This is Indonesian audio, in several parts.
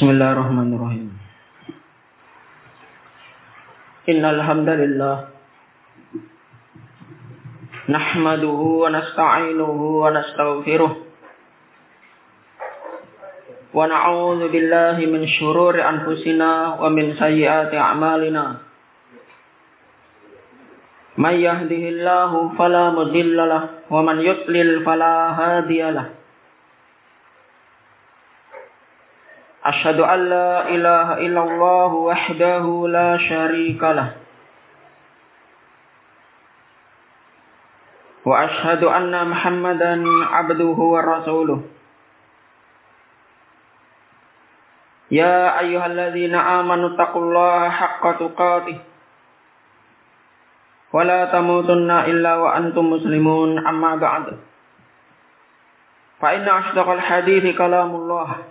Bismillahirrahmanirrahim. Innal hamdalillah nahmaduhu wa nasta'inuhu wa nastaghfiruh wa na'udzu billahi min syururi anfusina wa min sayyiati a'malina. May yahdihillahu fala mudilla lahu wa man yudlil fala hadiya lahu. Asyhadu an la ilaha illallah wahdahu la syarika lah. Wa asyhadu anna Muhammadan abduhu wa rasuluh. Ya ayyuhalladzina amanu taqullaha haqqa tuqatih. Wa la tamutunna illa wa antum muslimun, amma ba'd. Fa inna asdaqal hadithi kalamullah.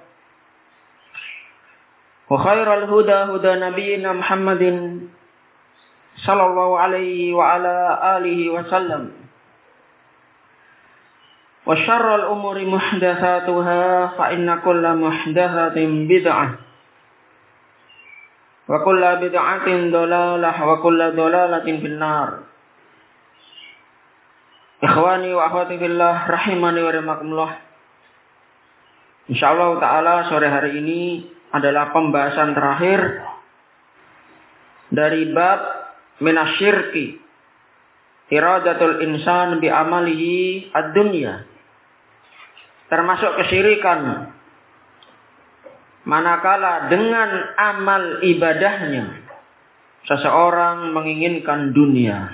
Wa khairal huda huda nabiyyina Muhammadin sallallahu alaihi wa ala alihi wa sallam. Wa syarrul umuri muhdatsatuha fa inna kulla muhdatsatin bid'ah. Wa kulla bid'atin dhalalah wa kulla dhalalatin finnar. Ikhwani wa akhwati fillah rahimani wa rahimakumullah. Insyaallah taala sore hari ini adalah pembahasan terakhir dari bab minasyirki iradatul insan bi amalihi ad-dunya, termasuk kesyirikan manakala dengan amal ibadahnya seseorang menginginkan dunia.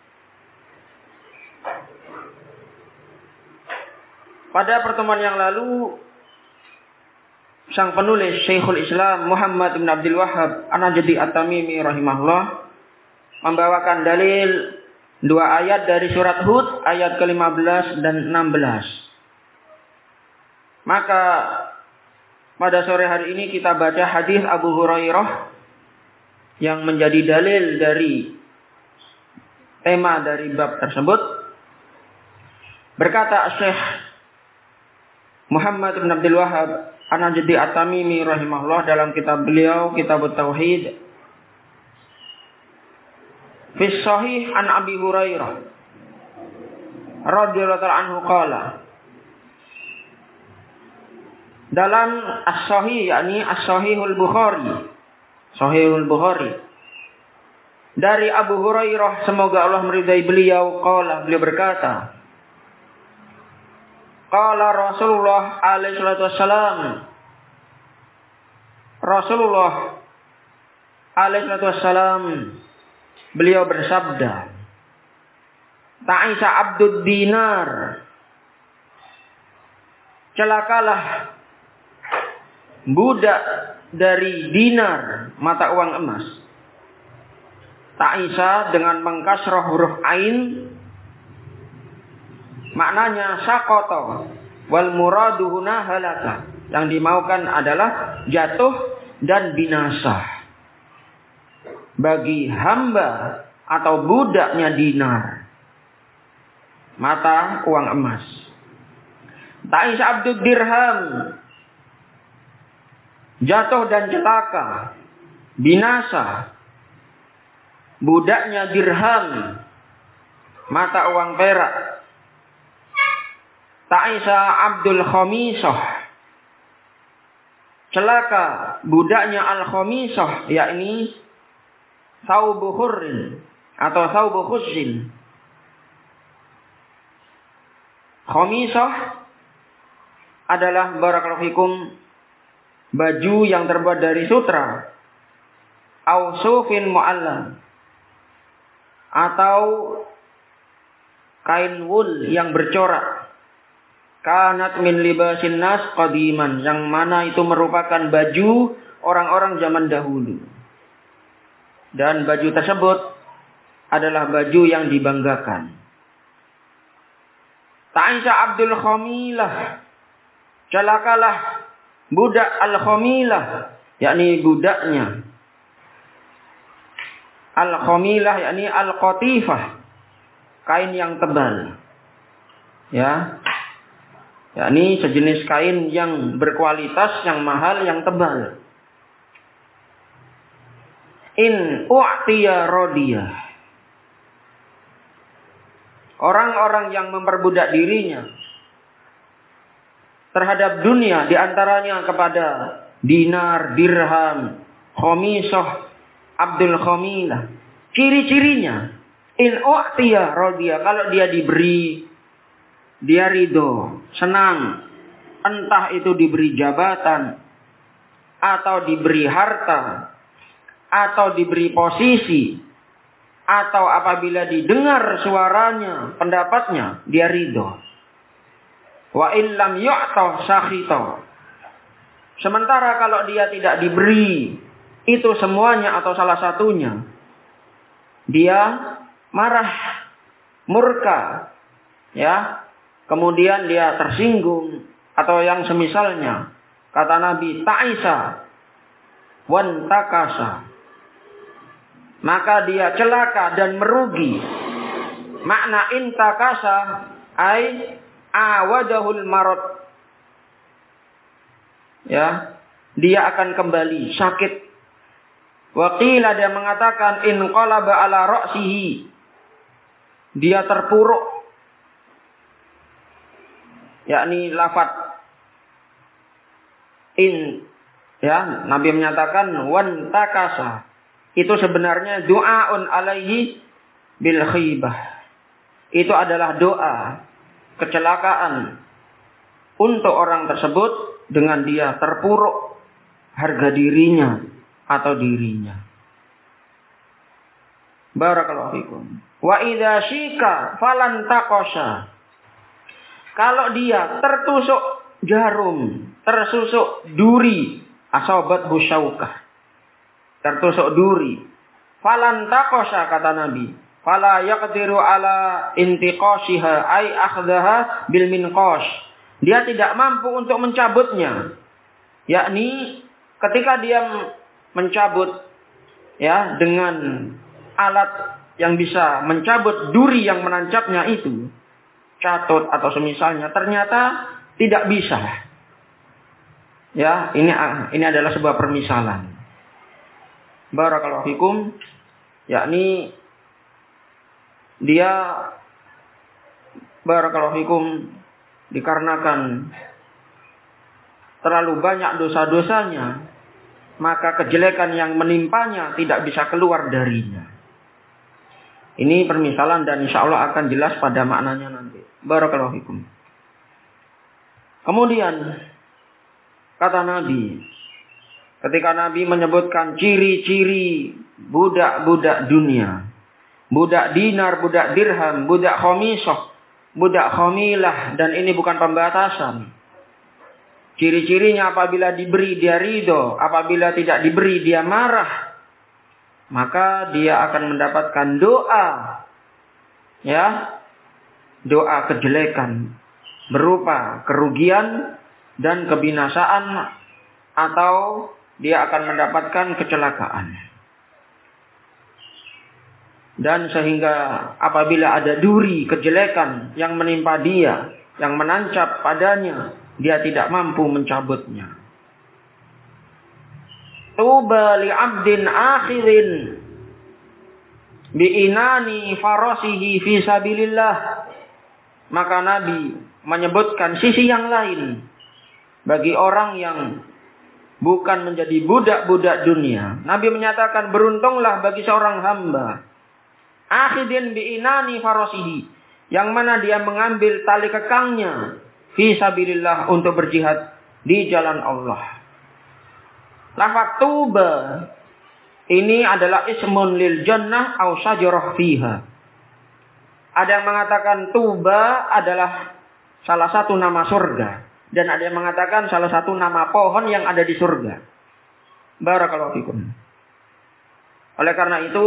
Pada pertemuan yang lalu sang penulis Syekhul Islam Muhammad bin Abdul Wahhab An-Najdi At-Tamimi rahimahullah membawakan dalil dua ayat dari surat Hud ayat ke-15 dan 16. Maka pada sore hari ini kita baca hadis Abu Hurairah yang menjadi dalil dari tema dari bab tersebut. Berkata Syekh Muhammad bin Abdul Wahhab An-Najdi At-Tamimi rahimahullah dalam kitab beliau Kitab Tauhid, fi sahih an Abi Hurairah radhiyallahu anhu qala, dalam as-sahih yakni as-sahihul Bukhari, Sahihul Bukhari dari Abu Hurairah semoga Allah meridai beliau, qala, beliau berkata, qala Rasulullah alaihi salatu wassalam, Rasulullah alaihi salatu wassalam beliau bersabda, ta'isa abdud dinar, celakalah budak dari dinar, mata uang emas. Ta'isa dengan mengkasrah huruf ain, maknanya saqata, wal muradu huna halaka. Yang dimaukan adalah jatuh dan binasa bagi hamba atau budaknya dinar, mata uang emas. Ta'isa abdud dirham, jatuh dan celaka, binasa budaknya dirham, mata uang perak. Ta'isa abdul khamisah, celaka budaknya al-khamisah, yakni thawbu khurrin atau thawbu khussin. Khamisah adalah barakallahu fikum baju yang terbuat dari sutra, au sufin mu'allam, atau kain wul yang bercorak. Kanat min libasin nas qadiman, yang mana itu merupakan baju orang-orang zaman dahulu. Dan baju tersebut adalah baju yang dibanggakan. Ta'isa abdul khamilah, celakalah budak al-khamilah, yakni budaknya. Al-khamilah yakni al-qatifah, kain yang tebal. Ya. yakni sejenis kain yang berkualitas, yang mahal, yang tebal. In u'tiya radiyah. Orang-orang yang memperbudak dirinya terhadap dunia, diantaranya kepada dinar, dirham, khomisah, abdul khomilah. Ciri-cirinya, in u'tiya radiyah, kalau dia diberi, dia ridho, senang. Entah itu diberi jabatan, atau diberi harta, atau diberi posisi, atau apabila didengar suaranya, pendapatnya, dia ridho. Wa illam yu'ta sakhita. Sementara kalau dia tidak diberi itu semuanya atau salah satunya, dia marah, murka, ya. Kemudian dia tersinggung atau yang semisalnya. Kata Nabi, ta'isa wan takasa. Maka dia celaka dan merugi. Makna intakasa ay awadahul marad. Ya, dia akan kembali sakit. Waqila, dia mengatakan inqalaba ala ra'sihi. Dia terpuruk. Yakni lafaz in, ya, Nabi menyatakan wan takasa. Itu sebenarnya doaun alaihi bil khibah. Itu adalah doa kecelakaan untuk orang tersebut dengan dia terpuruk harga dirinya atau dirinya. Barakallahu fikum. Wa idza syika falan taqasha. Kalau dia tertusuk jarum, tersusuk duri, asobat husyaukah. Tertusuk duri. Falan taqasha, kata Nabi. Fala yaqdiru ala intiqashiha ay akhdaha bil minqash. Dia tidak mampu untuk mencabutnya. Yakni ketika dia mencabut, ya, dengan alat yang bisa mencabut duri yang menancapnya itu, catut atau semisalnya, ternyata tidak bisa. Ya, ini adalah sebuah permisalan. Barakallahu fikum, yakni dia barakallahu fikum dikarenakan terlalu banyak dosa-dosanya, maka kejelekan yang menimpanya tidak bisa keluar darinya. Ini permisalan dan insya Allah akan jelas pada maknanya nanti. Barakallahu fikum. Kemudian kata Nabi, ketika Nabi menyebutkan ciri-ciri budak-budak dunia, budak dinar, budak dirham, budak khomisah, budak khomilah, dan ini bukan pembatasan. Ciri-cirinya apabila diberi dia ridho, apabila tidak diberi dia marah, maka dia akan mendapatkan doa, ya, doa kejelekan berupa kerugian dan kebinasaan, atau dia akan mendapatkan kecelakaan. Dan sehingga apabila ada duri kejelekan yang menimpa dia, yang menancap padanya, dia tidak mampu mencabutnya. Tuba li 'abdin akhirin bi inani farasihi fi sabilillah. Maka Nabi menyebutkan sisi yang lain bagi orang yang bukan menjadi budak-budak dunia. Nabi menyatakan beruntunglah bagi seorang hamba akhidin bi inani farasihi, yang mana dia mengambil tali kekangnya fi sabilillah untuk berjihad di jalan Allah. Lafaz tuba ini adalah ismun lil jannah au syajarah fiha. Ada yang mengatakan tuba adalah salah satu nama surga, dan ada yang mengatakan salah satu nama pohon yang ada di surga. Barakallahu fikum. Oleh karena itu,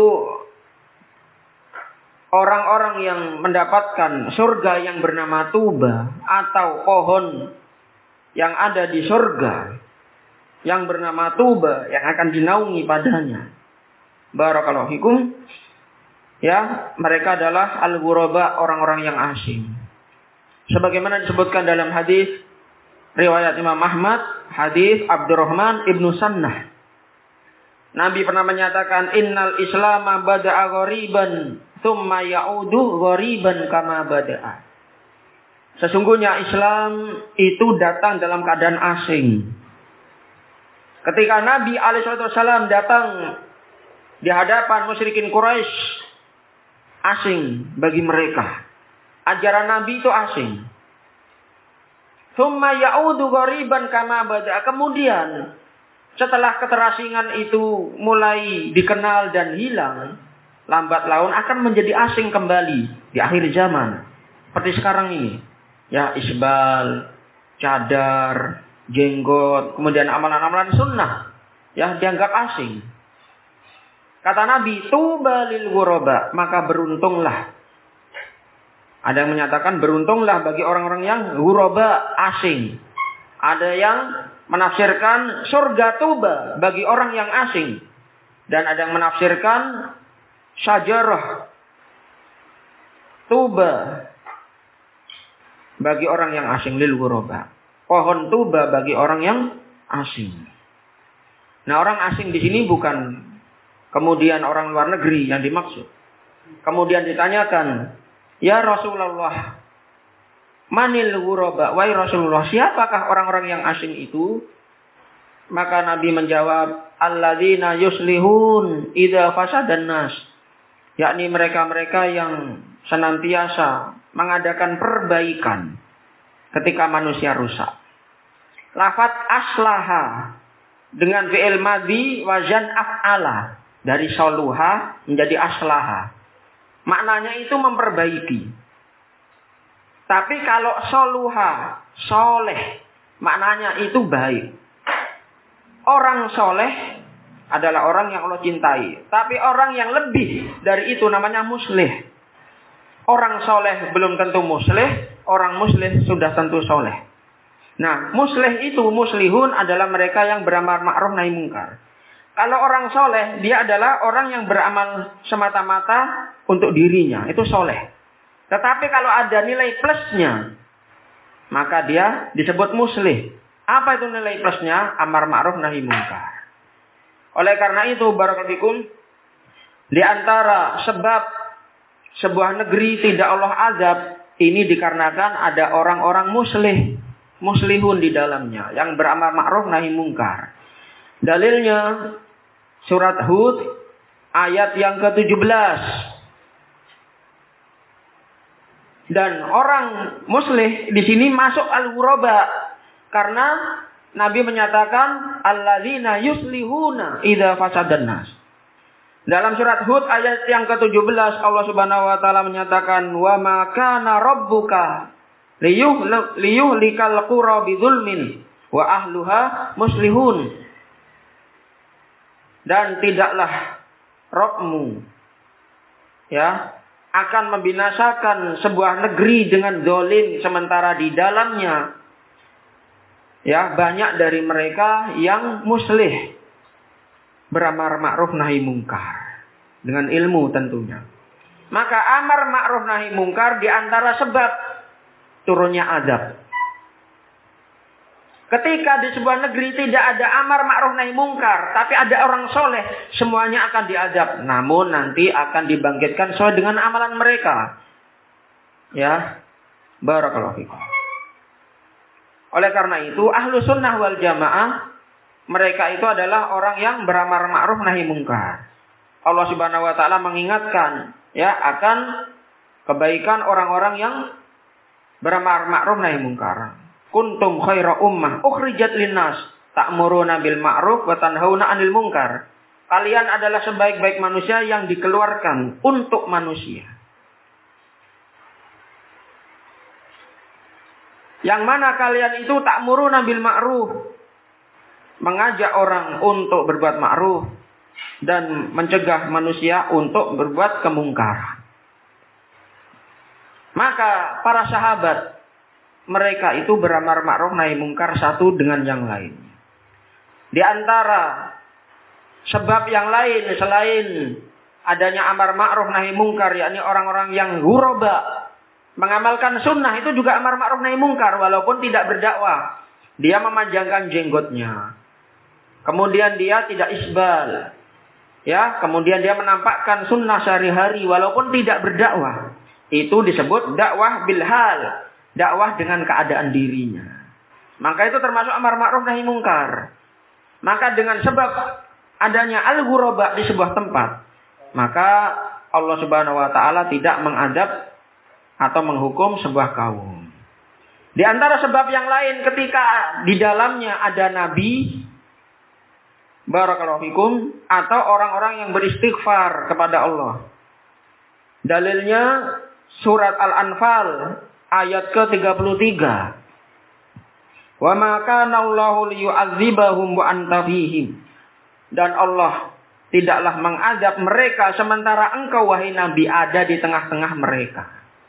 orang-orang yang mendapatkan surga yang bernama tuba, atau pohon yang ada di surga yang bernama tuba, yang akan dinaungi padanya, barakallahu fikum, ya, mereka adalah al-ghuraba, orang-orang yang asing. sebagaimana disebutkan dalam hadis riwayat Imam Ahmad, hadis Abdurrahman ibnu Sannah. Nabi pernah menyatakan, innal islama bada'a ghariban, thumma ya'udu ghariban kama bada'a. Sesungguhnya Islam itu datang dalam keadaan asing. Ketika Nabi alaihissalam datang di hadapan musyrikin Quraisy, asing bagi mereka. Ajaran Nabi itu asing. Thumma ya'udu ghariban kama bada'a. Kemudian setelah keterasingan itu mulai dikenal dan hilang, lambat laun akan menjadi asing kembali di akhir zaman. Seperti sekarang ini. Ya, isbal, cadar, jenggot, kemudian amalan-amalan sunnah. Ya, dianggap asing. Kata Nabi, tuba lil ghuraba, maka beruntunglah. Ada yang menyatakan beruntunglah bagi orang-orang yang ghuraba, asing. Ada yang menafsirkan surga tuba bagi orang yang asing. Dan ada yang menafsirkan syajarah tuba bagi orang yang asing, lil ghuraba. Pohon tuba bagi orang yang asing. Nah, orang asing di sini bukan kemudian orang luar negeri yang dimaksud. Kemudian ditanyakan, ya Rasulullah, manil ghuraba, wahai Rasulullah, siapakah orang-orang yang asing itu? Maka Nabi menjawab, alladzina yuslihun idza fasadan nas, yakni mereka-mereka yang senantiasa mengadakan perbaikan ketika manusia rusak. Lafaz aslaha dengan fi'il madhi wazan af'ala, dari soluha menjadi aslaha. Maknanya itu memperbaiki. Tapi kalau soluha, soleh, maknanya itu baik. Orang soleh adalah orang yang Allah cintai. Tapi orang yang lebih dari itu namanya muslih. Orang soleh belum tentu muslih, orang muslih sudah tentu soleh. Nah, muslih itu, muslihun adalah mereka yang beramal ma'ruf nahi mungkar. Kalau orang soleh, dia adalah orang yang beramal semata-mata untuk dirinya, itu soleh. Tetapi kalau ada nilai plusnya, maka dia disebut muslih. Apa itu nilai plusnya? Amar ma'ruf nahi mungkar. Oleh karena itu, barakallahu fikum, di antara sebab sebuah negeri tidak Allah azab, ini dikarenakan ada orang-orang muslihun di dalamnya, yang beramal ma'ruf nahi mungkar. Dalilnya surat Hud ayat yang ke-17. Dan orang muslih di sini masuk al-ghuraba karena Nabi menyatakan alladzina yuslihuna idza fasadan nas. Dalam surat Hud ayat yang ke-17 Allah Subhanahu wa taala menyatakan wa ma kana rabbuka liyuhlikal qura bidzulmin wa ahluha muslihun. Dan tidaklah Rabbmu akan membinasakan sebuah negeri dengan zalim sementara di dalamnya banyak dari mereka yang muslih, beramar ma'ruf nahi mungkar dengan ilmu tentunya. Maka amar ma'ruf nahi mungkar di antara sebab turunnya azab. Ketika di sebuah negeri tidak ada amar ma'ruf nahi mungkar, tapi ada orang soleh, semuanya akan diazab. Namun nanti akan dibangkitkan sesuai dengan amalan mereka. Ya, barakallahu fikum. Oleh karena itu, ahlu sunnah wal jamaah, mereka itu adalah orang yang beramar ma'ruf nahi mungkar. Allah Subhanahu wa taala mengingatkan akan kebaikan orang-orang yang beramar ma'ruf nahi mungkar. Kuntum khaira ummah ukhrijat linnas ta'muruna bil ma'ruf wa tanhauna 'anil munkar. Kalian adalah sebaik-baik manusia yang dikeluarkan untuk manusia. Yang mana kalian itu ta'muruna bil ma'ruf, mengajak orang untuk berbuat ma'ruf dan mencegah manusia untuk berbuat kemungkaran. Maka para sahabat, mereka itu beramar ma'ruf nahi mungkar satu dengan yang lain. Di antara sebab yang lain selain adanya amar ma'ruf nahi mungkar, yakni orang-orang yang ghuraba, Mengamalkan sunnah itu juga amar ma'ruf nahi mungkar walaupun tidak berdakwah. Dia memanjangkan jenggotnya. Kemudian dia tidak isbal. Ya, kemudian dia menampakkan sunnah sehari-hari walaupun tidak berdakwah. Itu disebut dakwah bilhal. Dakwah dengan keadaan dirinya. Maka itu termasuk amar ma'ruf nahi mungkar. Maka dengan sebab adanya al-ghuraba di sebuah tempat, maka Allah Subhanahu wa taala tidak mengadab atau menghukum sebuah kaum. Di antara sebab yang lain ketika di dalamnya ada nabi, barakallahu fikum, atau orang-orang yang beristighfar kepada Allah. Dalilnya surat Al-Anfal ayat ke-33. Wa ma kana Allahu liyu'adzibahum wa anta fihim. Dan Allah tidaklah mengadab mereka sementara engkau wahai Nabi ada di tengah-tengah mereka.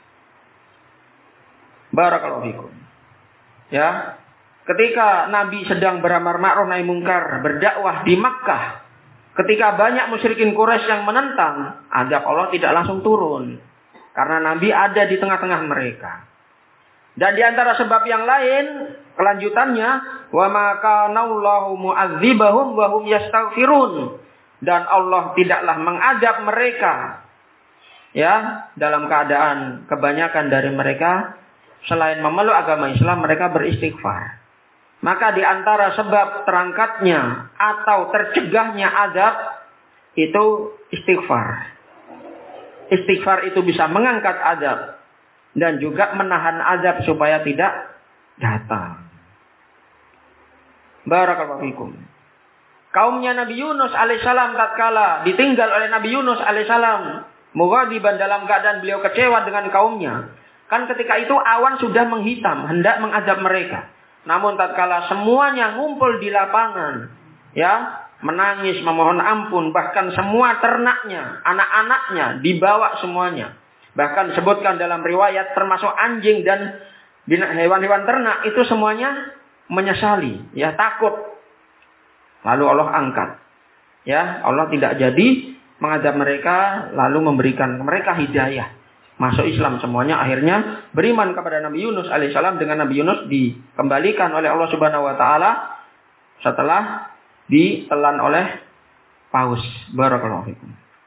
Barakallahu fikum. Ya. Ketika Nabi sedang beramar ma'ruf nahi mungkar, berdakwah di Makkah, ketika banyak musyrikin Quraisy yang menentang, azab Allah tidak langsung turun. Karena Nabi ada di tengah-tengah mereka. Dan di antara sebab yang lain, kelanjutannya, wa ma kana Allahu mu'adzibahum wa hum yastaghfirun. Dan Allah tidaklah mengadab mereka, ya, dalam keadaan kebanyakan dari mereka selain memeluk agama Islam, mereka beristighfar. Maka di antara sebab terangkatnya atau tercegahnya azab itu istighfar. Istighfar itu bisa mengangkat azab dan juga menahan azab supaya tidak datang. Barakallahu fikum. Kaumnya Nabi Yunus alaihissalam tatkala ditinggal oleh Nabi Yunus alaihissalam, mughadiban dalam keadaan beliau kecewa dengan kaumnya. Kan ketika itu awan sudah menghitam, hendak mengazab mereka. Namun tatkala semuanya ngumpul di lapangan, ya, menangis, memohon ampun, bahkan semua ternaknya, anak-anaknya dibawa semuanya. Bahkan disebutkan dalam riwayat termasuk anjing dan hewan-hewan ternak itu semuanya menyesali, ya, takut. Lalu Allah angkat. Ya, Allah tidak jadi mengadab mereka, lalu memberikan mereka hidayah. Masuk Islam semuanya, akhirnya beriman kepada Nabi Yunus alaihissalam. Dengan Nabi Yunus dikembalikan oleh Allah Subhanahu wa taala setelah ditelan oleh paus. Barakallahu fikum.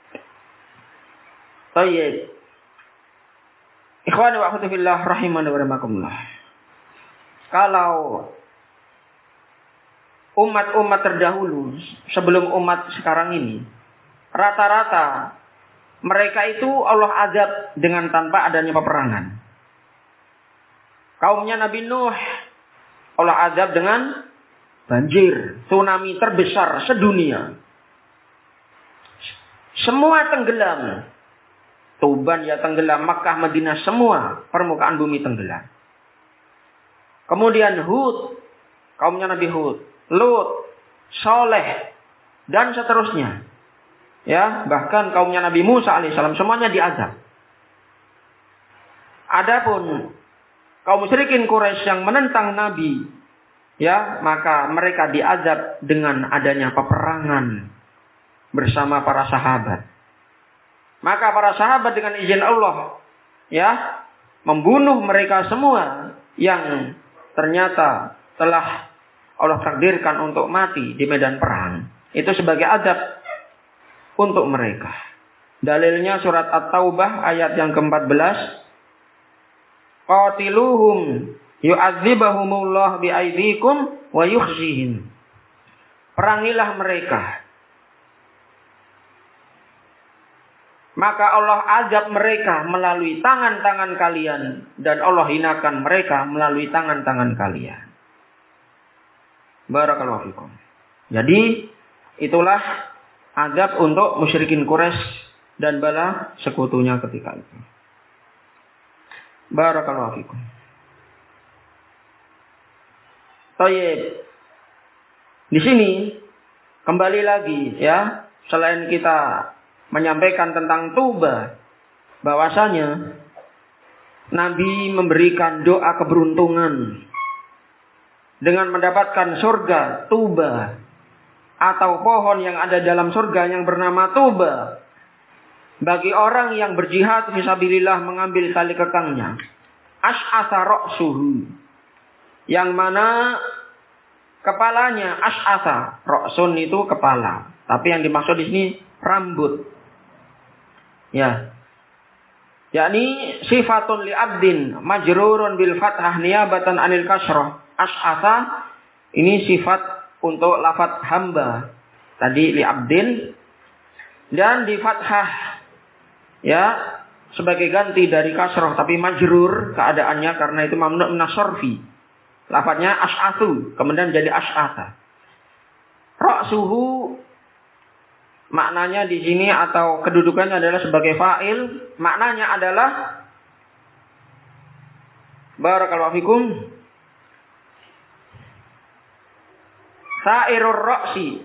Baik. Ikhwani wa akhwati fillah rahimani wa rahimakumullah. Kalau umat-umat terdahulu sebelum umat sekarang ini, rata-rata mereka itu Allah azab dengan tanpa adanya peperangan. Kaumnya Nabi Nuh Allah azab dengan banjir, tsunami terbesar sedunia. Semua tenggelam. Tuban ya tenggelam, Makkah, Madinah, semua permukaan bumi tenggelam. Kemudian Hud, kaumnya Nabi Hud, Lut, Saleh, dan seterusnya. Ya, bahkan kaumnya Nabi Musa alaihissalam semuanya diazab. Adapun kaum musyrikin Quraisy yang menentang Nabi, ya, maka mereka diazab dengan adanya peperangan bersama para sahabat. Maka para sahabat dengan izin Allah, ya, membunuh mereka semua yang ternyata telah Allah takdirkan untuk mati di medan perang. Itu sebagai azab untuk mereka. Dalilnya surat At-Taubah ayat yang ke-14. Qatiluhum yu'adzibahumullah bi'aidikum wa yukhzihim. Perangilah mereka. Maka Allah azab mereka melalui tangan-tangan kalian. Dan Allah hinakan mereka melalui tangan-tangan kalian. Barakallahu fikum. Jadi itulah azab untuk musyrikin Quraisy dan bala sekutunya ketika itu. Barakallahu fikum. Baik. Di sini kembali lagi, ya, selain kita menyampaikan tentang taubat, bahwasanya Nabi memberikan doa keberuntungan dengan mendapatkan surga Tuba atau pohon yang ada dalam surga yang bernama Tuba. bagi orang yang berjihad fisabilillah mengambil tali kekangnya. Ash'atha ra'suhu. Yang mana kepalanya ash'atha. Ra'sun itu kepala. Tapi yang dimaksud di sini rambut. Ya. Yakni sifatun li abdin majrurun bil fathah niyabatan anil kasrah. Ash'atha ini sifat untuk lafaz hamba. Tadi li abdin dan di fathah ya sebagai ganti dari kasrah tapi majrur keadaannya karena itu mamnu' minas sarfi. Lafaznya ash'athu kemudian jadi ash'atha. Ra'suhu maknanya di sini atau kedudukannya adalah sebagai fa'il. Maknanya adalah barakallahu fikum sa'irur ra'si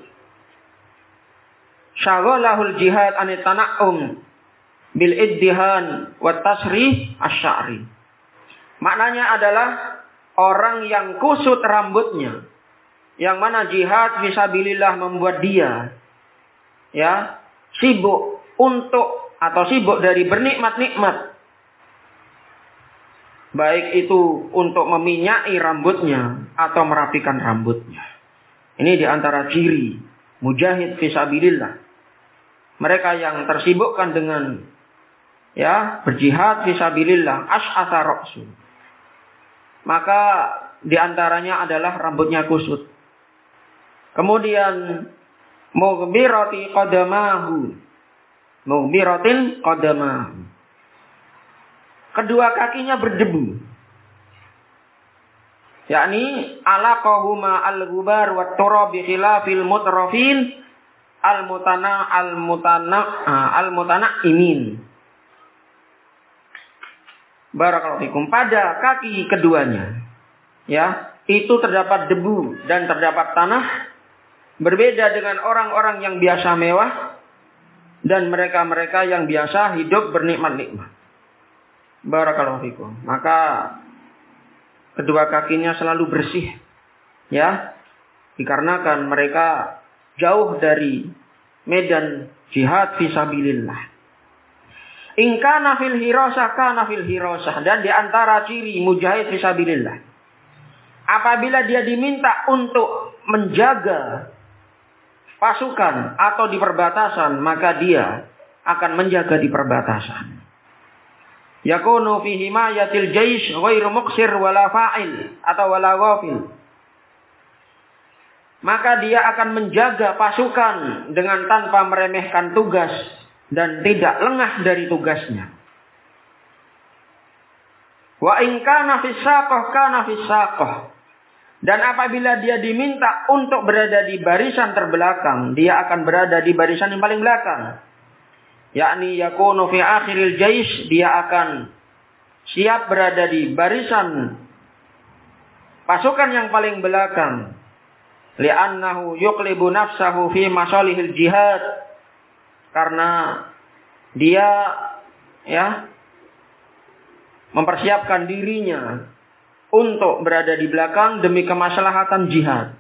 syaghalahul jihad anit tana'um bil iddihan wat tasrih asy-sya'ri. Maknanya adalah orang yang kusut rambutnya, yang mana jihad fisabilillah membuat dia ya sibuk untuk atau sibuk dari bernikmat-nikmat, baik itu untuk meminyaki rambutnya atau merapikan rambutnya. Ini diantara ciri mujahid fisabilillah. Mereka yang tersibukkan dengan ya berjihad fisabilillah, ash'atha ra'su. Maka diantaranya adalah rambutnya kusut. Kemudian mughbirati qadamahu. Mughbiratin qadamahu. Kedua kakinya berdebu. Yakni alaqahuma al-ghubar wat turab bi khilafil mutrafin al-mutana'imin. Barakallahu fikum. Pada kaki keduanya ya, itu terdapat debu dan terdapat tanah. Berbeda dengan orang-orang yang biasa mewah dan mereka-mereka yang biasa hidup bernikmat-nikmat. Barakallahu fikum. Maka kedua kakinya selalu bersih. Ya. Dikarenakan mereka jauh dari medan jihad fisabilillah. In kana fil hirasah kana fil hirasah. Dan di antara ciri mujahid fisabilillah, apabila dia diminta untuk menjaga pasukan atau di perbatasan, maka dia akan menjaga di perbatasan. Yakunu fi himayatil jaish ghairu muqsir wala fa'il atau wala ghafil. Maka dia akan menjaga pasukan dengan tanpa meremehkan tugas dan tidak lengah dari tugasnya. Wa in kana fis saqah kana fis saqah. Dan apabila dia diminta untuk berada di barisan terbelakang, dia akan berada di barisan yang paling belakang. Yakni yakunu fi akhiril jaish, dia akan siap berada di barisan pasukan yang paling belakang. Li'annahu yuqlibu nafsahu fi masalihil jihad. Karena dia ya mempersiapkan dirinya untuk berada di belakang demi kemaslahatan jihad.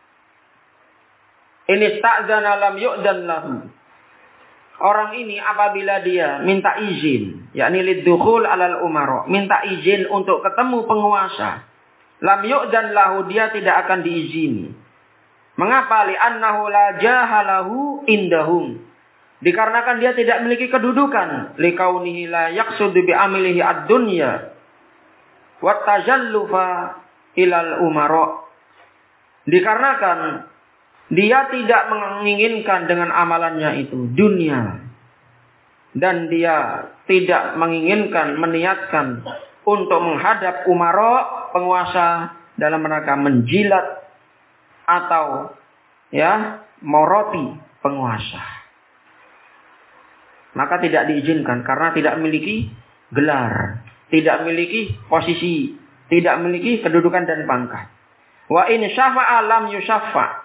Ini ta'zana lam yu'dan lahu. Orang ini apabila dia minta izin, yakni lidukhul alal umara, minta izin untuk ketemu penguasa, lam yu'dan lahu, dia tidak akan diizini. Mengapa? Li'annahu la jahalahu indahum. Dikarenakan dia tidak memiliki kedudukan. Likaunihi la yaqsudu bi amilihi ad-dunya wa tajallufa ilal umara. Dikarenakan dia tidak menginginkan dengan amalannya itu dunia. Dan dia tidak menginginkan, meniatkan untuk menghadap umara, penguasa, dalam rangka menjilat atau ya moroti penguasa. Maka tidak diizinkan karena tidak memiliki gelar, tidak memiliki posisi, tidak memiliki kedudukan dan pangkat. Wa in syafa'a lam yusyaffa.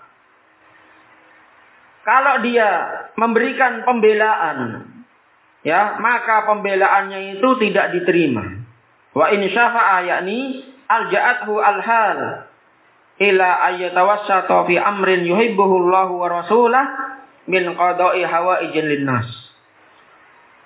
Kalau dia memberikan pembelaan, ya, maka pembelaannya itu tidak diterima. Wa in syafa'a yakni alja'athu alhal ila ayyatawassata fi amrin yuhibbuhu Allahu wa rasulah min qada'i hawaijin linnas.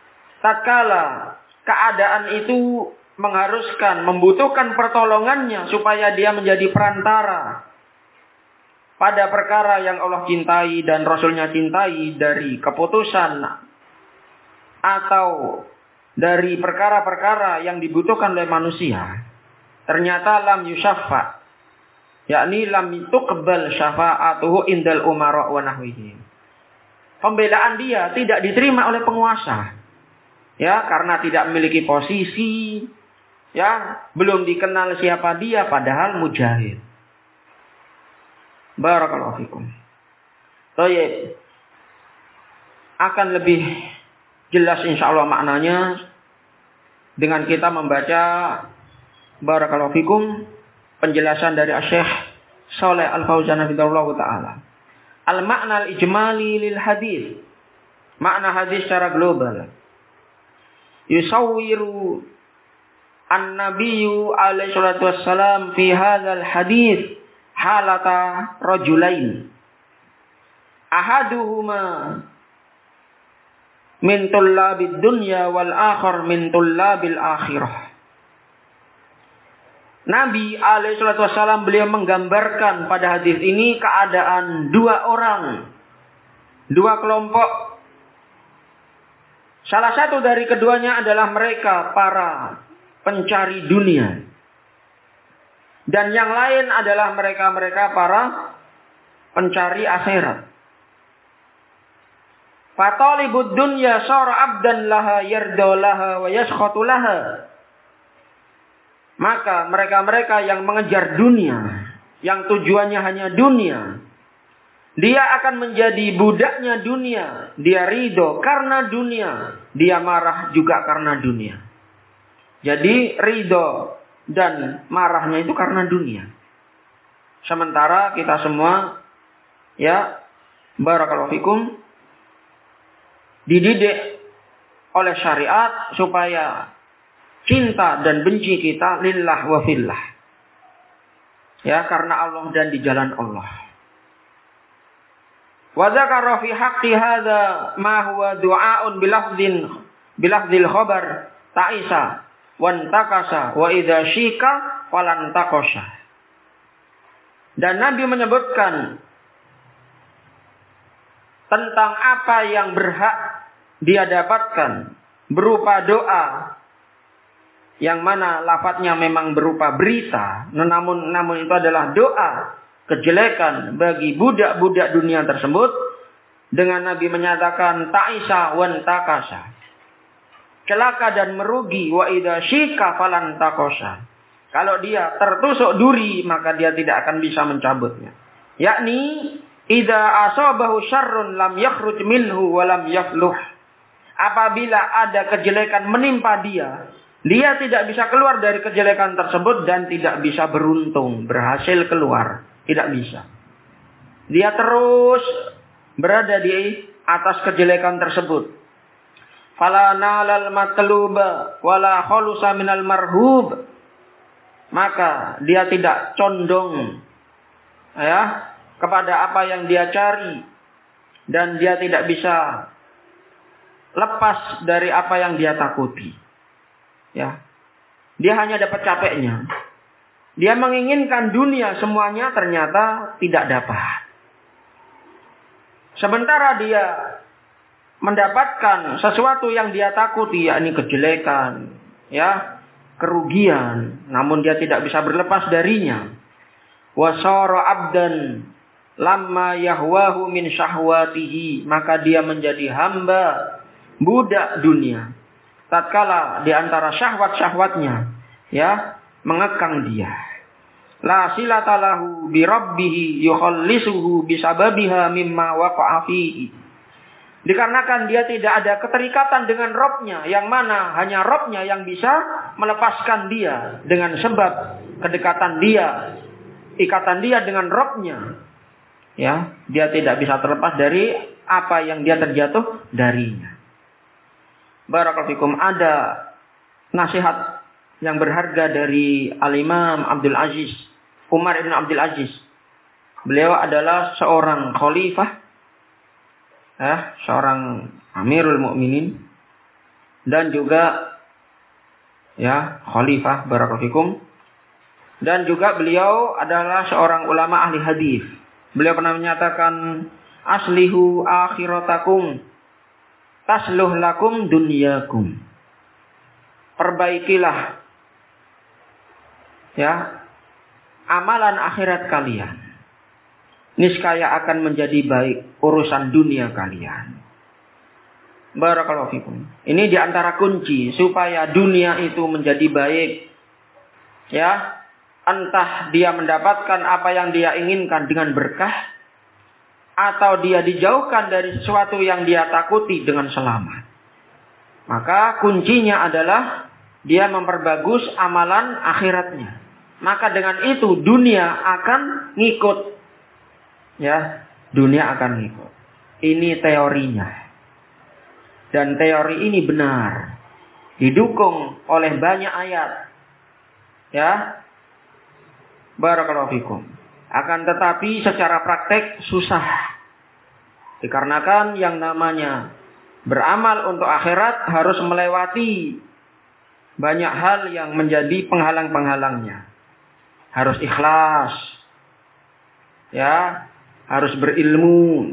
tatkala keadaan itu membutuhkan pertolongannya supaya dia menjadi perantara pada perkara yang Allah cintai dan Rasulnya cintai dari keputusan atau dari perkara-perkara yang dibutuhkan oleh manusia, ternyata lam yusaffa, yakni lam tuqbal syafa'atuhu indal umara wa nahwihim. Pembelaan dia tidak diterima oleh penguasa. Ya, karena tidak memiliki posisi, ya, belum dikenal siapa dia padahal mujahid. Barakallahu fikum. Baik. Akan lebih jelas insyaallah maknanya dengan kita membaca barakallahu fikum penjelasan dari Syekh Shalih Al-Fauzan hafizahullah taala. Al-makna al-ijmali lil hadis. Makna hadis secara global. Yusawwiru an-nabiyyu alaihi salatu wassalam fi hadzal hadis halata rajulain. Ahaduhuma min tullabid dunya wal akhar min tullabil akhirah. Nabi alaihi salatu wassalam beliau menggambarkan pada hadis ini keadaan dua orang, dua kelompok. Salah satu dari keduanya adalah mereka para pencari dunia. Dan yang lain adalah mereka-mereka para pencari akhirat. Fatalibud dunya sara abdan laha yarda laha wa yaskhatu laha. Maka mereka-mereka yang mengejar dunia, yang tujuannya hanya dunia, dia akan menjadi budaknya dunia. Dia ridho karena dunia, dia marah juga karena dunia. Jadi ridho dan marahnya itu karena dunia. Sementara kita semua, ya, barakallahu fikum, dididik oleh syariat supaya cinta dan benci kita lillah wa fillah. Ya, karena Allah dan di jalan Allah. Wa dzakara fi haqqi hadza ma huwa du'aun bilafdzil khabar ta'isa wan takasa wa idza syika falan takasha. Dan Nabi menyebutkan tentang apa yang berhak dia dapatkan berupa doa yang mana lafadznya memang berupa berita, namun itu adalah doa kejelekan bagi budak-budak dunia tersebut. Dengan Nabi menyatakan ta'isa wan takasa, celaka dan merugi, wa idza syika falan takasa. Kalau dia tertusuk duri maka dia tidak akan bisa mencabutnya. Yakni idza asabahu syarrun lam yakhruj minhu wa lam yafluh. Apabila ada kejelekan menimpa dia tidak bisa keluar dari kejelekan tersebut dan tidak bisa beruntung, berhasil keluar. Tidak bisa. Dia terus berada di atas kejelekan tersebut. Fala nalal matluba wala khulusa minal marhub. Maka dia tidak condong, ya, kepada apa yang dia cari. Dan dia tidak bisa lepas dari apa yang dia takuti. Ya, dia hanya dapat capeknya. Dia menginginkan dunia semuanya, ternyata tidak dapat. Sementara dia mendapatkan sesuatu yang dia takuti, yakni kejelekan, ya, kerugian, namun dia tidak bisa berlepas darinya. Wasara abdan lamma yahwahu min syahwatihi, maka dia menjadi hamba, budak dunia. Tatkala di antara syahwat-syahwatnya, ya, mengekang dia. La silata lahu bi rabbih yukhallisuhu bisababiha mimma waqa'a fihi. Dikarenakan dia tidak ada keterikatan dengan Rabb-nya, yang mana hanya Rabb-nya yang bisa melepaskan dia dengan sebab kedekatan dia, ikatan dia dengan Rabb-nya. Ya, dia tidak bisa terlepas dari apa yang dia terjatuh darinya. Barakallahu fikum. Ada nasihat yang berharga dari Al-Imam Abdul Aziz, Umar ibn Abdul Aziz. Beliau adalah seorang khalifah, seorang Amirul Mukminin. dan juga ya khalifah barakallahu fikum. Dan juga beliau adalah seorang ulama ahli hadis. Beliau pernah menyatakan, aslihu akhiratakum tasluh lakum dunyakum. Perbaikilah ya amalan akhirat kalian. Niscaya akan menjadi baik urusan dunia kalian. Barakallahu fikum. Ini diantara kunci supaya dunia itu menjadi baik. Ya, entah dia mendapatkan apa yang dia inginkan dengan berkah, atau dia dijauhkan dari sesuatu yang dia takuti dengan selamat. Maka kuncinya adalah dia memperbagus amalan akhiratnya. Maka dengan itu dunia akan ngikut. Ya, dunia akan ngikut. Ini teorinya. Dan teori ini benar. Didukung oleh banyak ayat. Ya. Barakallahu fikum. Akan tetapi secara praktek susah. Dikarenakan yang namanya beramal untuk akhirat harus melewati banyak hal yang menjadi penghalang-penghalangnya. Harus ikhlas. Ya. Harus berilmu.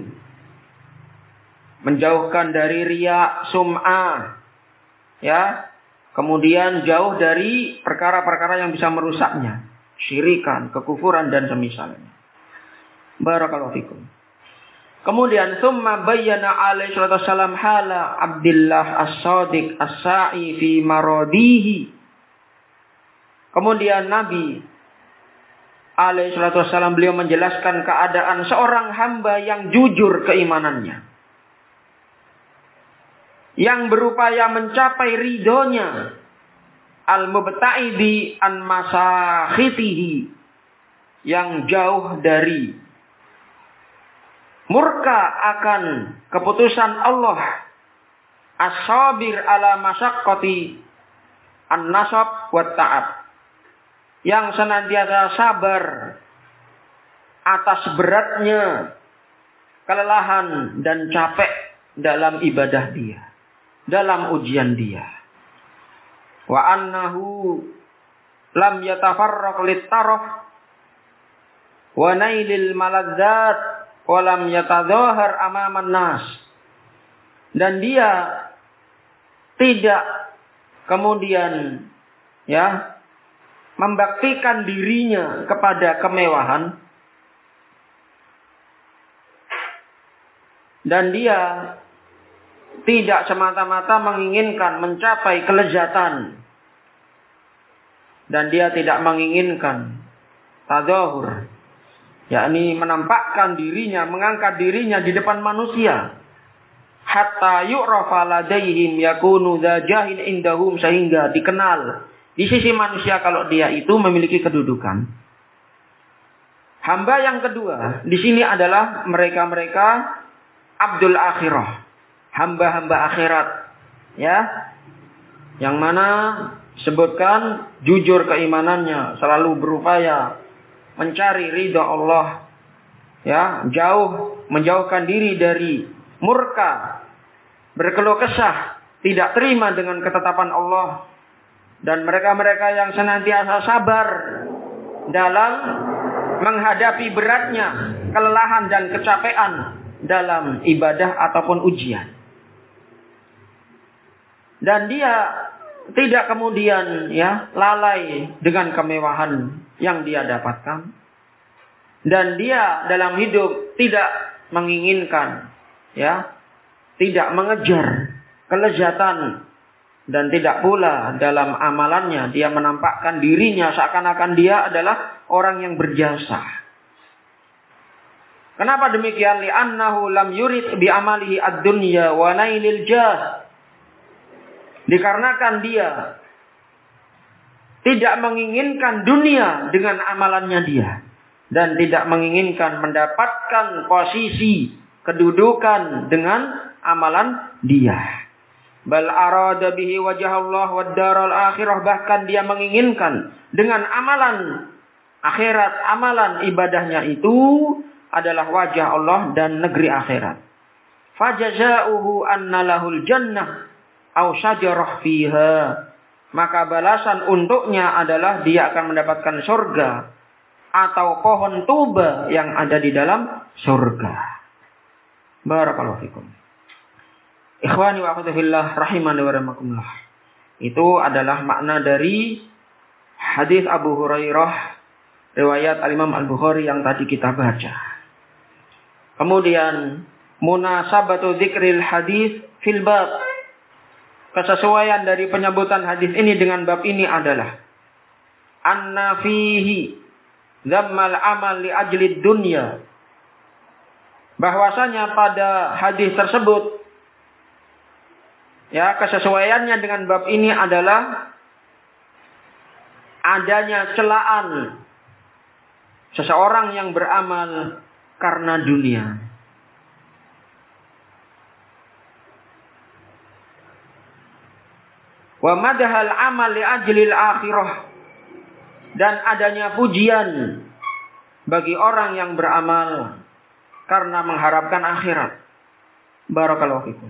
Menjauhkan dari riya, sum'ah. Ya. Kemudian jauh dari perkara-perkara yang bisa merusaknya. Syirikan, kekufuran dan semisalnya. Barakallahu fikum. Kemudian summa bayyana alaihi salatu wassalam hala Abdullah as-Shadiq as-Sa'i fi maradihi. Kemudian Nabi alaihi salatu wassalam beliau menjelaskan keadaan seorang hamba yang jujur keimanannya. Yang berupaya mencapai ridhonya. Al-mubta'idi an masakhitihi. Yang jauh dari murka akan keputusan Allah. As-sabir ala masyaqqati an-nasab wa ta'ab. Yang senantiasa sabar atas beratnya kelelahan dan capek dalam ibadah dia. Dalam ujian dia. Wa annahu lam yatafarraq lit-taraf wa nailil maladzat wa lam yatadhahar amaman nas. Dan dia tidak kemudian ya membaktikan dirinya kepada kemewahan, dan dia tidak semata-mata menginginkan mencapai kelezatan. Dan dia tidak menginginkan tadzahur. Yakni menampakkan dirinya, mengangkat dirinya di depan manusia. Hatta yu'rafa ladaihim yakunu dza jahin indahum, sehingga dikenal di sisi manusia kalau dia itu memiliki kedudukan. Hamba yang kedua di sini adalah mereka-mereka abdul akhirah. Hamba-hamba akhirat, ya, yang mana sebutkan jujur keimanannya, selalu berupaya mencari ridha Allah, ya, menjauhkan diri dari murka, berkeluh kesah, tidak terima dengan ketetapan Allah, dan mereka-mereka yang senantiasa sabar dalam menghadapi beratnya kelelahan dan kecapean dalam ibadah ataupun ujian. Dan dia tidak kemudian ya lalai dengan kemewahan yang dia dapatkan. Dan dia dalam hidup tidak menginginkan ya, tidak mengejar kelezatan, dan tidak pula dalam amalannya dia menampakkan dirinya seakan-akan dia adalah orang yang berjasa. Kenapa demikian? Li'annahu lam yurid bi amalihi ad-dunya wa nailil jah. Dikarenakan dia tidak menginginkan dunia dengan amalannya dia. Dan tidak menginginkan mendapatkan posisi kedudukan dengan amalan dia. Bal arada bihi wajhallah wad daral akhirah. Bahkan dia menginginkan dengan amalan akhirat, amalan ibadahnya itu adalah wajah Allah dan negeri akhirat. Fajaza'uhu anna lahul jannah au syajarah fiha, maka balasan untuknya adalah dia akan mendapatkan surga atau pohon tuba yang ada di dalam surga. Barakallahu fikum. Ikhwani wa akhwati fillah rahimani wa rahimakumullah. Itu adalah makna dari hadis Abu Hurairah riwayat Al-Imam Al-Bukhari yang tadi kita baca. Kemudian munasabatu dzikril hadis fil bab. Kesesuaian dari penyebutan hadis ini dengan bab ini adalah anna fihi dzammal amal li ajli dunya. Bahwasanya pada hadis tersebut, ya, kesesuaiannya dengan bab ini adalah adanya celaan seseorang yang beramal karena dunia. Wa madhal amal li ajlil akhirah, dan adanya pujian bagi orang yang beramal karena mengharapkan akhirat. Barakallahu fikum.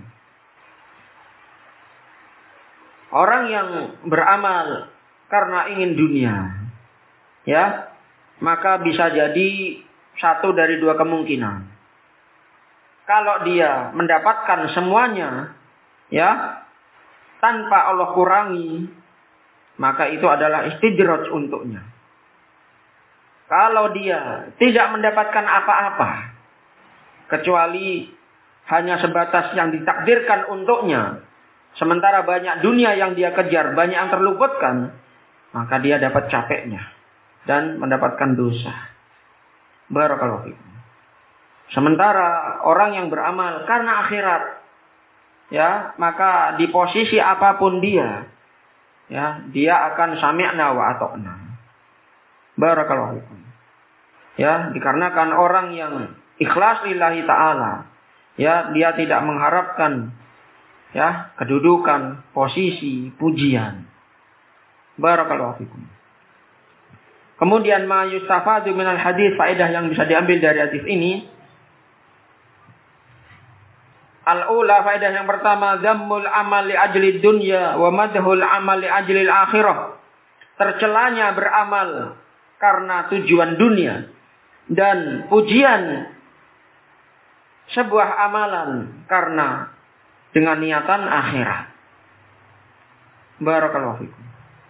Orang yang beramal karena ingin dunia, ya, maka bisa jadi satu dari dua kemungkinan. Kalau dia mendapatkan semuanya, ya, tanpa Allah kurangi, maka itu adalah istidraj untuknya. Kalau dia tidak mendapatkan apa-apa, kecuali hanya sebatas yang ditakdirkan untuknya, sementara banyak dunia yang dia kejar, banyak yang terluputkan, maka dia dapat capeknya dan mendapatkan dosa. Barakallahu fikum. Sementara orang yang beramal karena akhirat, ya, maka di posisi apapun dia, ya, dia akan sami'na wa ata'na. Barakallahu fikum. Ya, dikarenakan orang yang ikhlas lillahi ta'ala, ya, dia tidak mengharapkan, ya, kedudukan, posisi, pujian. Barakallahu fikum. Kemudian ma yustafadu minal hadis, faedah yang bisa diambil dari hadis ini. Al-ula, faedah yang pertama, dhammul amal li ajli dunya wa madhul amal li ajli al-akhirah. Tercelanya beramal karena tujuan dunia dan pujian sebuah amalan karena dengan niatan akhirat. Barakallahu fikum.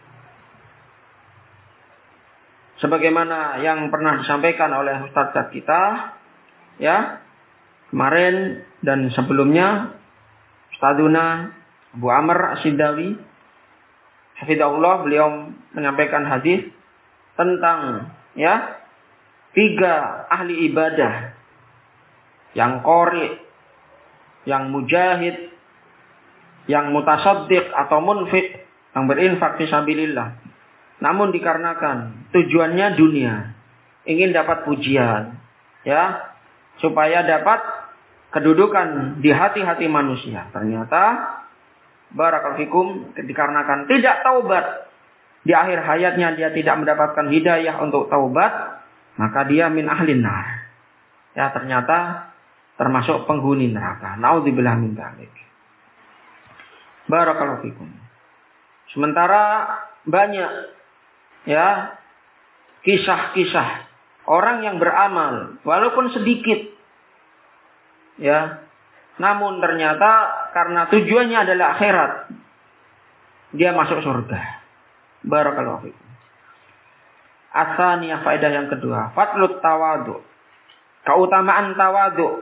Sebagaimana yang pernah disampaikan oleh Ustaz kita, ya, kemarin dan sebelumnya, Ustadzuna Abu Amr As-Sidawi, hafizahullah, beliau menyampaikan hadis tentang, ya, 3 ahli ibadah, yang qori, yang mujahid, yang mutasaddiq atau munfiq, yang berinfak fi sabilillah. Namun dikarenakan tujuannya dunia, ingin dapat pujian, ya, supaya dapat kedudukan di hati-hati manusia. Ternyata barakallahu fikum, dikarenakan tidak taubat, di akhir hayatnya dia tidak mendapatkan hidayah untuk taubat, maka dia min ahlin nar. Ya, ternyata termasuk penghuni neraka. Naudzubillah min dzalik. Barakallahu fikum. Sementara banyak, ya, kisah-kisah orang yang beramal walaupun sedikit, ya, namun ternyata karena tujuannya adalah akhirat, dia masuk surga. Barakallahu fikum. Atsaniyah, faedah yang kedua, fadlut tawadu, keutamaan tawadu.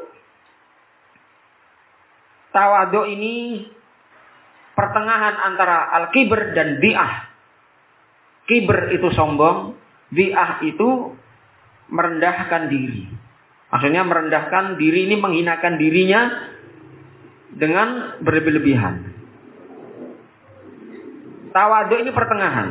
Tawadu ini pertengahan antara al-kibr dan bi'ah. Kibr itu sombong, bi'ah itu merendahkan diri. Maksudnya merendahkan diri ini, menghinakan dirinya dengan berlebihan. Tawadu ini pertengahan.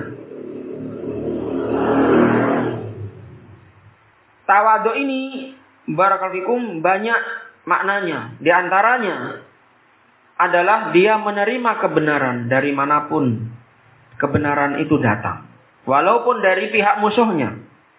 Tawadu ini barakallahu fikum banyak maknanya. Di antaranya adalah dia menerima kebenaran dari manapun kebenaran itu datang, walaupun dari pihak musuhnya.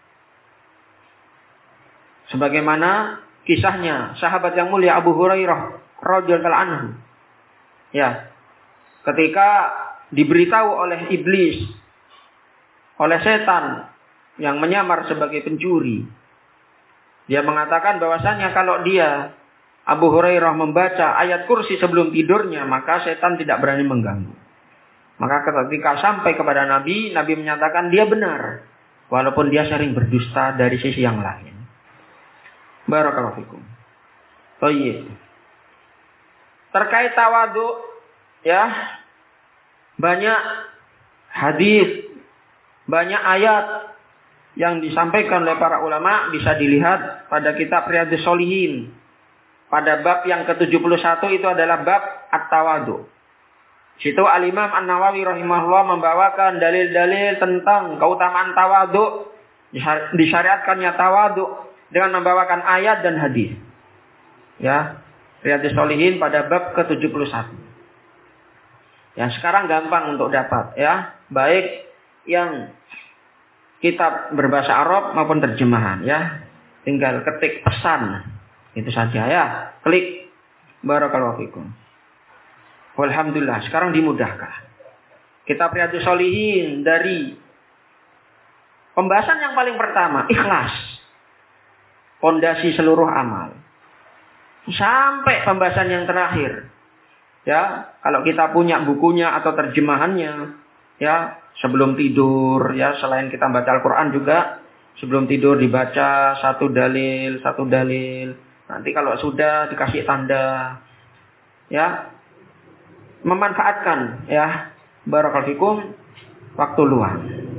Sebagaimana kisahnya sahabat yang mulia Abu Hurairah radhiyallahu anhu. Ya. ketika diberitahu oleh iblis, oleh setan yang menyamar sebagai pencuri. Dia mengatakan bahwasannya kalau dia, Abu Hurairah, membaca ayat kursi sebelum tidurnya, maka setan tidak berani mengganggu. Maka ketika sampai kepada Nabi, Nabi menyatakan dia benar. Walaupun dia sering berdusta dari sisi yang lain. Barakallahu fikum. Baik. Terkait tawadhu, ya, banyak hadis, banyak ayat yang disampaikan oleh para ulama bisa dilihat pada kitab Riyadhus Shalihin. Pada bab yang ke-71 itu adalah bab at-tawadhu. Situ Al-Imam An-Nawawi rahimahullah membawakan dalil-dalil tentang keutamaan tawadhu, disyariatkannya tawadhu dengan membawakan ayat dan hadis. Ya, Riyadhus Shalihin pada bab ke-71. Ya, sekarang gampang untuk dapat, ya, baik yang kitab berbahasa Arab maupun terjemahan, ya. Tinggal ketik pesan, itu saja, ya. Klik. Barakallahu fikum. Walhamdulillah, sekarang dimudahkan. Kitab Riyadhus Shalihin dari pembahasan yang paling pertama, ikhlas. Pondasi seluruh amal. Sampai pembahasan yang terakhir. Ya, kalau kita punya bukunya atau terjemahannya, ya, sebelum tidur, ya, selain kita baca Al-Quran juga, sebelum tidur dibaca satu dalil. Nanti kalau sudah dikasih tanda, ya, memanfaatkan, ya, barakallahu fikum, waktu luang.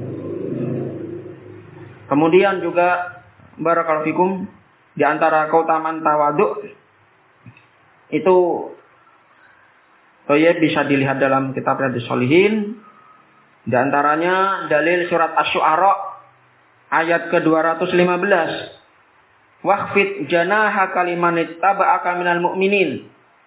Kemudian juga barakallahu fikum, di antara keutamaan tawadhu itu bisa dilihat dalam kitab Riyadhus Shalihin. Di antaranya dalil surat Asy-Syu'ara ayat ke-215. Wakhfid janahaka liman ittaba'aka minal mu'minin.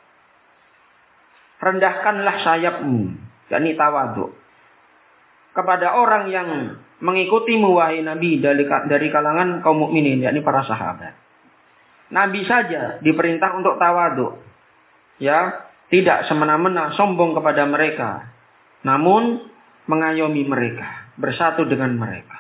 Rendahkanlah sayapmu, yakni tawadhu, kepada orang yang mengikutimu wahai Nabi dari kalangan kaum mukminin, yakni para sahabat. Nabi saja diperintah untuk tawadhu. Ya, tidak semena-mena sombong kepada mereka, namun mengayomi mereka, bersatu dengan mereka.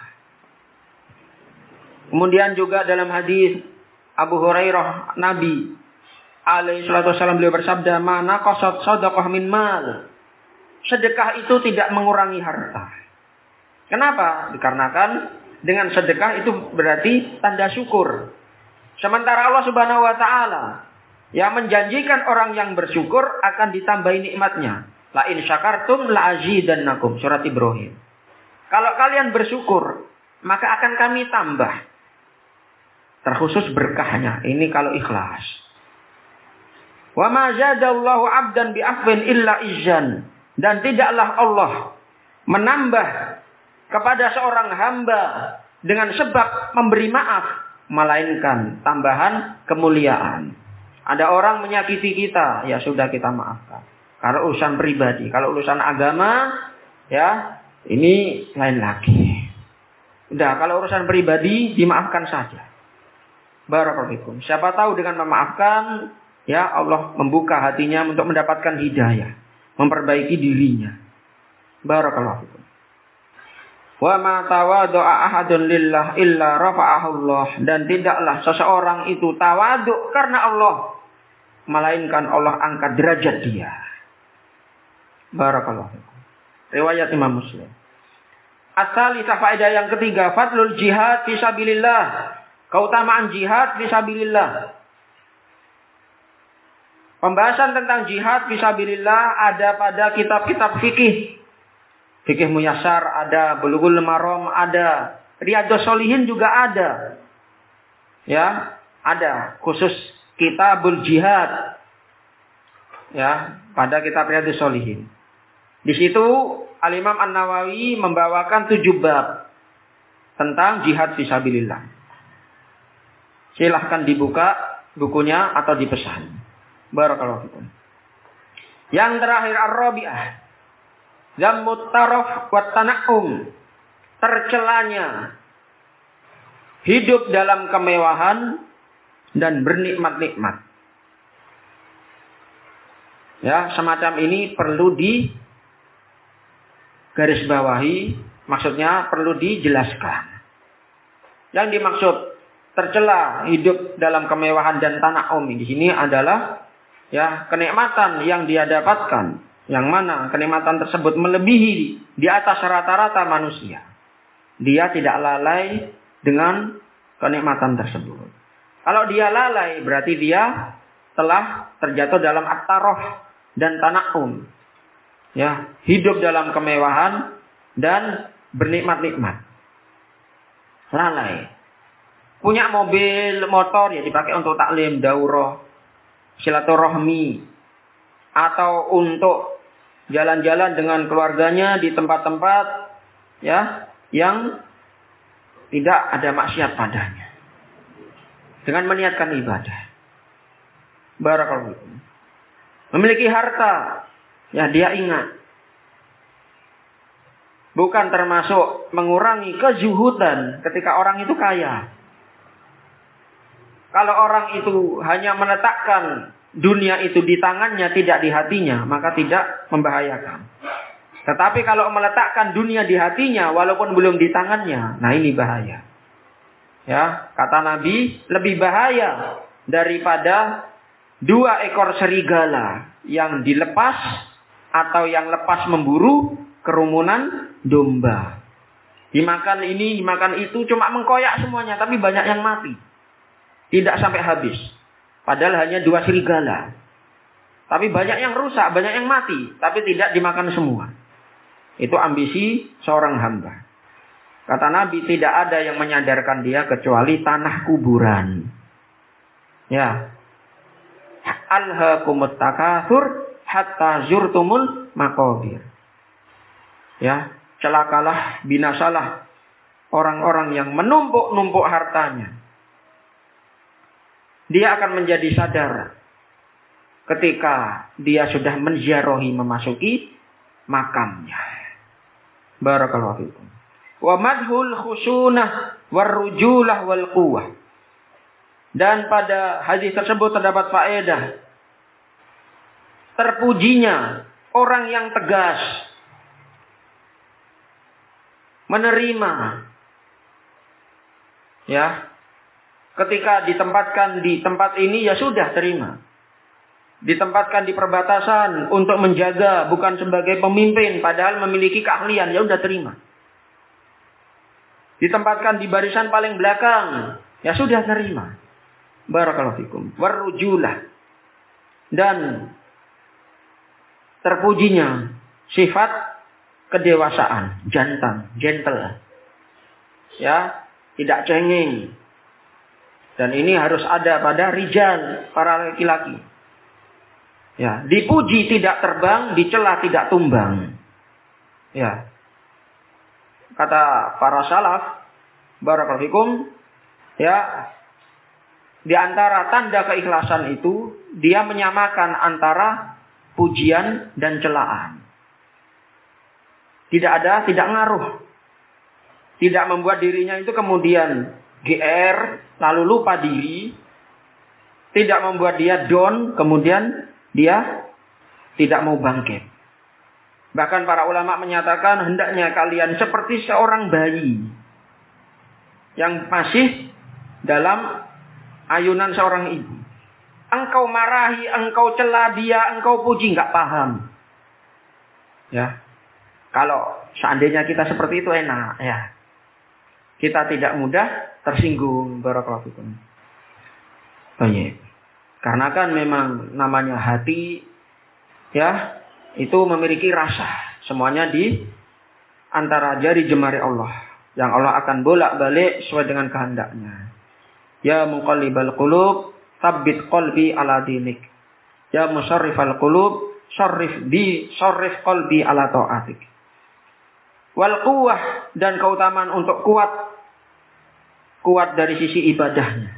Kemudian juga dalam hadis Abu Hurairah, Nabi alaihi salatu wasallam beliau bersabda, "Mana qasad shadaqah min mal." Sedekah itu tidak mengurangi harta. Kenapa? Dikarenakan dengan sedekah itu berarti tanda syukur. Sementara Allah Subhanahu wa taala yang menjanjikan orang yang bersyukur akan ditambahi nikmatnya. La in syakartum la azidannakum, surat Ibrahim. Kalau kalian bersyukur, maka akan kami tambah. Terkhusus berkahnya. Ini kalau ikhlas. Wa ma zadallahu 'abdan bi afwin illa izzan. Dan tidaklah Allah menambah kepada seorang hamba dengan sebab memberi maaf, melainkan tambahan kemuliaan. Ada orang menyakiti kita, ya sudah kita maafkan. Kalau urusan pribadi, kalau urusan agama, ya ini lain lagi. Udah, kalau urusan pribadi dimaafkan saja. Barakallahu fikum. Siapa tahu dengan memaafkan, ya Allah membuka hatinya untuk mendapatkan hidayah, memperbaiki dirinya. Barakallahu fikum. Wa ma tawaddu'a ahadun lillah illa rafa'ahu Allah. Dan tidaklah seseorang itu tawadhu karena Allah, melainkan Allah angkat derajat dia. Barakallahu fikum. Riwayat Imam Muslim. As-salisah, faedah yang ketiga, fadlul jihad fi sabilillah. Keutamaan jihad fi sabilillah. Pembahasan tentang jihad fi sabilillah ada pada kitab-kitab fikih. Fikih Muyassar ada, Bulughul Maram ada, Riyadhus Shalihin juga ada. Ya, ada khusus Kitabul Jihad. Ya, pada kitab Riyadhus Shalihin. Di situ Al-Imam An-Nawawi membawakan 7 bab tentang jihad fisabilillah. Silahkan dibuka bukunya atau dipesan. Barakallahu fikum. Yang terakhir Ar-Rabi'ah. Zammut taraf wa tana'um. Tercelanya hidup dalam kemewahan dan bernikmat-nikmat. Ya, semacam ini perlu garis bawahi, maksudnya perlu dijelaskan. Yang dimaksud tercela hidup dalam kemewahan dan tana'um di sini adalah ya kenikmatan yang dia dapatkan, yang mana kenikmatan tersebut melebihi di atas rata-rata manusia. Dia tidak lalai dengan kenikmatan tersebut. Kalau dia lalai berarti dia telah terjatuh dalam at-taroh dan tana'um. Ya, hidup dalam kemewahan dan bernikmat-nikmat. Lalai. Punya mobil, motor ya dipakai untuk taklim, daurah, silaturahmi, atau untuk jalan-jalan dengan keluarganya di tempat-tempat ya yang tidak ada maksiat padanya. Dengan meniatkan ibadah. Barakallahu fikum. Memiliki harta, ya dia ingat. Bukan termasuk mengurangi kezuhudan ketika orang itu kaya. Kalau orang itu hanya meletakkan dunia itu di tangannya, tidak di hatinya, maka tidak membahayakan. Tetapi kalau meletakkan dunia di hatinya, walaupun belum di tangannya, nah ini bahaya. Ya, kata Nabi, lebih bahaya daripada 2 ekor serigala yang dilepas atau yang lepas memburu kerumunan domba. Dimakan ini, dimakan itu, cuma mengkoyak semuanya, tapi banyak yang mati. Tidak sampai habis. Padahal hanya 2 serigala. Tapi banyak yang rusak, banyak yang mati. Tapi tidak dimakan semua. Itu ambisi seorang hamba. Kata Nabi, tidak ada yang menyadarkan dia kecuali tanah kuburan. Ya. Alhaakumut takatsur hatta zurtumul maqabir. Ya. Celakalah, binasalah orang-orang yang menumpuk-numpuk hartanya. Dia akan menjadi sadar ketika dia sudah menziarahi, memasuki makamnya. Barakallahu fikum. Wa madhul khusunah warrujulah wal quwwah. Dan pada hadis tersebut terdapat faedah. Terpujinya orang yang tegas, menerima, ya. Ketika ditempatkan di tempat ini, ya sudah terima. Ditempatkan di perbatasan untuk menjaga, bukan sebagai pemimpin, padahal memiliki keahlian, ya sudah terima. Ditempatkan di barisan paling belakang, ya sudah terima. Barakallahu fikum. Warrujulah. Dan terpujinya sifat kedewasaan, jantan, gentle. Ya, tidak cengeng. Dan ini harus ada pada rijal, para laki-laki. Ya, dipuji tidak terbang, dicela tidak tumbang. Ya. Kata para salaf, barakallahu fikum, ya, di antara tanda keikhlasan itu dia menyamakan antara pujian dan celaan. Tidak ngaruh. Tidak membuat dirinya itu kemudian GR, lalu lupa diri. Tidak membuat dia down, kemudian dia tidak mau bangkit. Bahkan para ulama menyatakan hendaknya kalian seperti seorang bayi yang masih dalam ayunan seorang ibu. Engkau marahi, engkau cela dia, engkau puji, nggak paham. Ya, kalau seandainya kita seperti itu enak, ya. Kita tidak mudah tersinggung, barakallahu fikum. Baik. Karena kan memang namanya hati, ya, itu memiliki rasa. Semuanya di antara jari jemari Allah. Yang Allah akan bolak-balik sesuai dengan kehendaknya. Ya muqallibal qulub, tsabbit qalbi ala dinik. Ya musarrifal qulub, sarrif qalbi ala ta'atik. Wal quwwah, dan keutamaan untuk kuat dari sisi ibadahnya.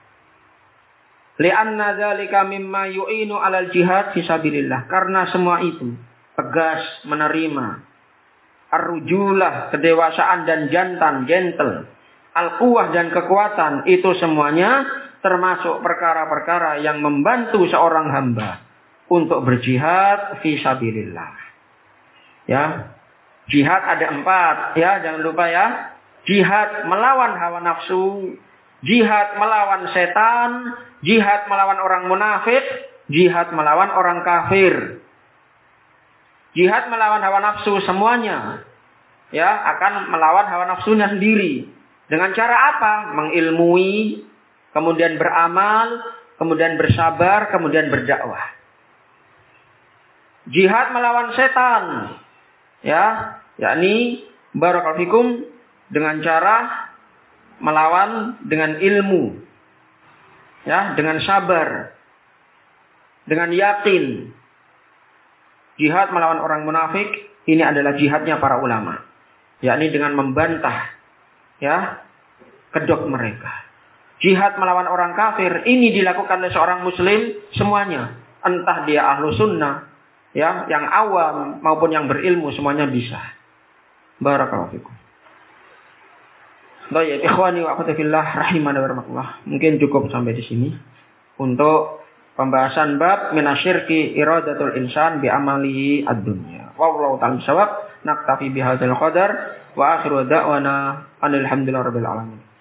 Li'anna dzalika mimma yu'inu 'alal jihad fi sabilillah. Karena semua itu tegas, menerima, ar-rujulah, kedewasaan dan jantan, gentle, al-quwwah dan kekuatan, itu semuanya termasuk perkara-perkara yang membantu seorang hamba untuk berjihad fi sabilillah. Ya. Jihad ada 4, ya, jangan lupa ya. Jihad melawan hawa nafsu, jihad melawan setan, jihad melawan orang munafik, jihad melawan orang kafir. Jihad melawan hawa nafsu semuanya, ya, akan melawan hawa nafsunya sendiri. Dengan cara apa? Mengilmui, kemudian beramal, kemudian bersabar, kemudian berdakwah. Jihad melawan setan, ya, yakni barakallahu fikum dengan cara melawan dengan ilmu, ya, dengan sabar, dengan yakin. Jihad melawan orang munafik ini adalah jihadnya para ulama, yakni dengan membantah, ya, kedok mereka. Jihad melawan orang kafir ini dilakukan oleh seorang muslim semuanya, entah dia ahlu sunnah, ya, yang awam maupun yang berilmu, semuanya bisa. Barakallahu fikum. Baik, ikhwani wa akhwati fillah rahimani wa rahmatullah. Mungkin cukup sampai di sini untuk pembahasan bab minasyirki iradatul insan bi amalihi ad-dunya. Wallahu ta'ala shawab. Naktafi bihadzal qadar wa akhiru da'wana alhamdulillahirabbil alamin.